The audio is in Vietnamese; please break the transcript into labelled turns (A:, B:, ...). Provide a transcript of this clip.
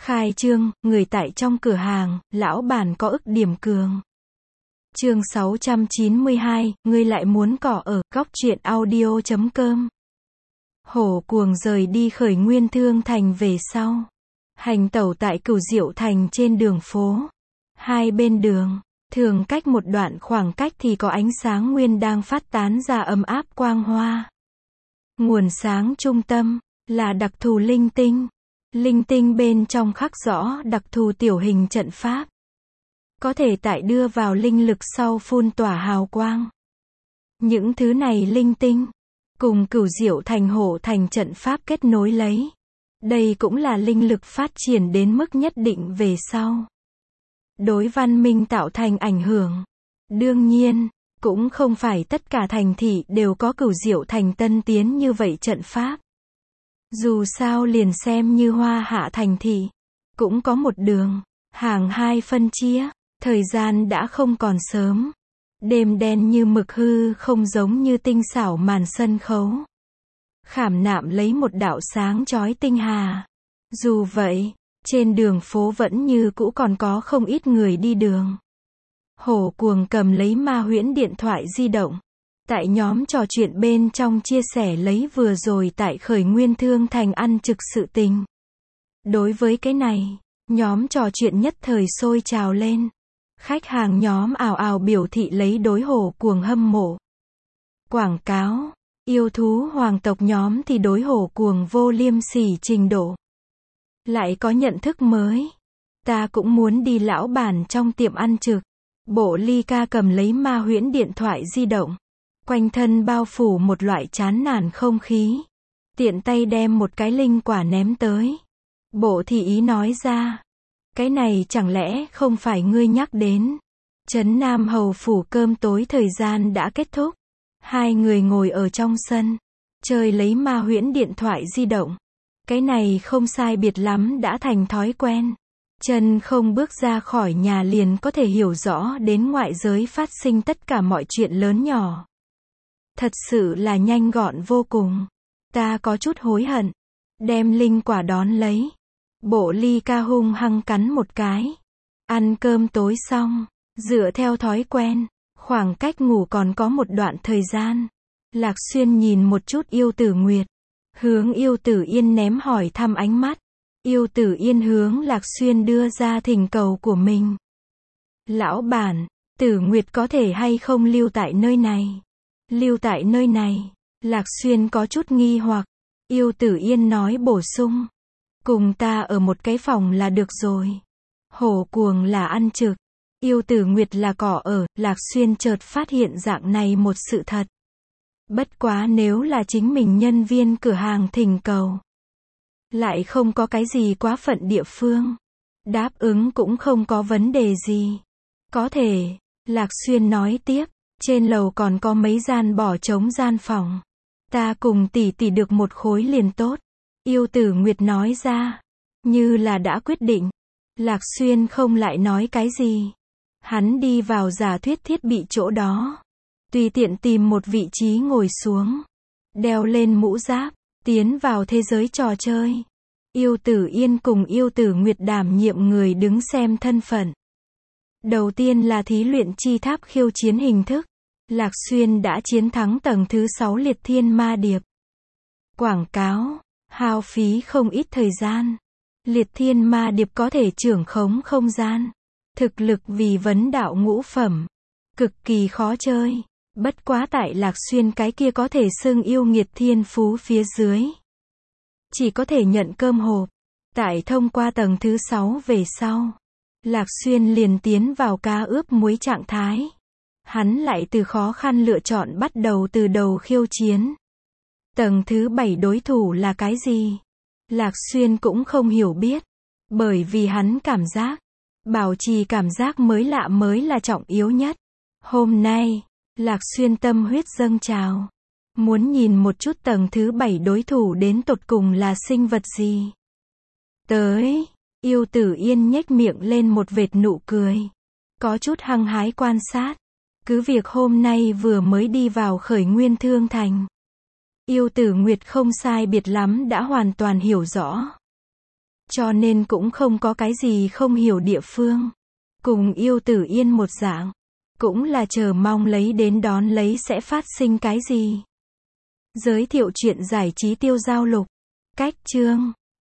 A: Khai trương, người tại trong cửa hàng, lão bản có ức điểm cường. Chương 692, ngươi lại muốn cỏ ở, góc truyện audio.com. Hổ cuồng rời đi Khởi Nguyên Thương Thành về sau. Hành tẩu tại Cửu Diệu Thành trên đường phố. Hai bên đường, thường cách một đoạn khoảng cách thì có ánh sáng nguyên đang phát tán ra ấm áp quang hoa. Nguồn sáng trung tâm, là đặc thù linh tinh. Linh tinh bên trong khắc rõ đặc thù tiểu hình trận pháp. Có thể tại đưa vào linh lực sau phun tỏa hào quang. Những thứ này linh tinh, cùng Cửu Diệu Thành Hổ Thành trận pháp kết nối lấy. Đây cũng là linh lực phát triển đến mức nhất định về sau. Đối văn minh tạo thành ảnh hưởng. Đương nhiên, cũng không phải tất cả thành thị đều có Cửu Diệu Thành tân tiến như vậy trận pháp. Dù sao liền xem như Hoa Hạ thành thị, cũng có một đường, hàng hai phân chia, thời gian đã không còn sớm. Đêm đen như mực hư không giống như tinh xảo màn sân khấu. Khảm nạm lấy một đạo sáng chói tinh hà. Dù vậy, trên đường phố vẫn như cũ còn có không ít người đi đường. Hổ cuồng cầm lấy ma huyễn điện thoại di động. Tại nhóm trò chuyện bên trong chia sẻ lấy vừa rồi tại Khởi Nguyên Thương Thành ăn trực sự tình. Đối với cái này, nhóm trò chuyện nhất thời sôi trào lên. Khách hàng nhóm ào ào biểu thị lấy đối hổ cuồng hâm mộ. Quảng cáo, yêu thú hoàng tộc nhóm thì đối hổ cuồng vô liêm sỉ trình độ. Lại có nhận thức mới. Ta cũng muốn đi lão bản trong tiệm ăn trực. Bộ ly ca cầm lấy ma huyễn điện thoại di động. Quanh thân bao phủ một loại chán nản không khí. Tiện tay đem một cái linh quả ném tới. Bộ thị ý nói ra. Cái này chẳng lẽ không phải ngươi nhắc đến. Trấn Nam Hầu phủ cơm tối thời gian đã kết thúc. Hai người ngồi ở trong sân. Chơi lấy ma huyễn điện thoại di động. Cái này không sai biệt lắm đã thành thói quen. Chân không bước ra khỏi nhà liền có thể hiểu rõ đến ngoại giới phát sinh tất cả mọi chuyện lớn nhỏ. Thật sự là nhanh gọn vô cùng. Ta có chút hối hận. Đem linh quả đón lấy. Bộ ly ca hung hăng cắn một cái. Ăn cơm tối xong. Dựa theo thói quen. Khoảng cách ngủ còn có một đoạn thời gian. Lạc Xuyên nhìn một chút Yêu Tử Nguyệt. Hướng Yêu Tử Yên ném hỏi thăm ánh mắt. Yêu Tử Yên hướng Lạc Xuyên đưa ra thỉnh cầu của mình. Lão bản, Tử Nguyệt có thể hay không lưu tại nơi này? Lưu tại nơi này. Lạc Xuyên có chút nghi hoặc. Yêu Tử Yên nói bổ sung. Cùng ta ở một cái phòng là được rồi. Hổ cuồng là ăn trực. Yêu Tử Nguyệt là cỏ ở. Lạc Xuyên chợt phát hiện dạng này một sự thật. Bất quá nếu là chính mình nhân viên cửa hàng thỉnh cầu. Lại không có cái gì quá phận địa phương. Đáp ứng cũng không có vấn đề gì. Có thể. Lạc Xuyên nói tiếp. Trên lầu còn có mấy gian bỏ trống gian phòng. Ta cùng tỷ tỷ được một khối liền tốt. Yêu Tử Nguyệt nói ra. Như là đã quyết định. Lạc Xuyên không lại nói cái gì. Hắn đi vào giả thuyết thiết bị chỗ đó. Tùy tiện tìm một vị trí ngồi xuống. Đeo lên mũ giáp. Tiến vào thế giới trò chơi. Yêu Tử Yên cùng Yêu Tử Nguyệt đảm nhiệm người đứng xem thân phận. Đầu tiên là thí luyện chi tháp khiêu chiến hình thức. Lạc Xuyên đã chiến thắng tầng thứ 6 Liệt Thiên Ma Điệp. Quảng cáo, hao phí không ít thời gian. Liệt Thiên Ma Điệp có thể trưởng khống không gian. Thực lực vì vấn đạo ngũ phẩm. Cực kỳ khó chơi. Bất quá tại Lạc Xuyên cái kia có thể xưng yêu nghiệt thiên phú phía dưới. Chỉ có thể nhận cơm hộp. Tại thông qua tầng thứ 6 về sau. Lạc Xuyên liền tiến vào cá ướp muối trạng thái. Hắn lại từ khó khăn lựa chọn bắt đầu từ đầu khiêu chiến. Tầng thứ 7 đối thủ là cái gì? Lạc Xuyên cũng không hiểu biết. Bởi vì hắn cảm giác. Bảo trì cảm giác mới lạ mới là trọng yếu nhất. Hôm nay, Lạc Xuyên tâm huyết dâng trào. Muốn nhìn một chút tầng thứ 7 đối thủ đến tột cùng là sinh vật gì. Tới, Yêu Tử Yên nhếch miệng lên một vệt nụ cười. Có chút hăng hái quan sát. Cứ việc hôm nay vừa mới đi vào Khởi Nguyên Thương Thành. Yêu Tử Nguyệt không sai biệt lắm đã hoàn toàn hiểu rõ. Cho nên cũng không có cái gì không hiểu địa phương. Cùng Yêu Tử Yên một dạng. Cũng là chờ mong lấy đến đón lấy sẽ phát sinh cái gì. Giới thiệu chuyện giải trí tiêu giao lục. Cách chương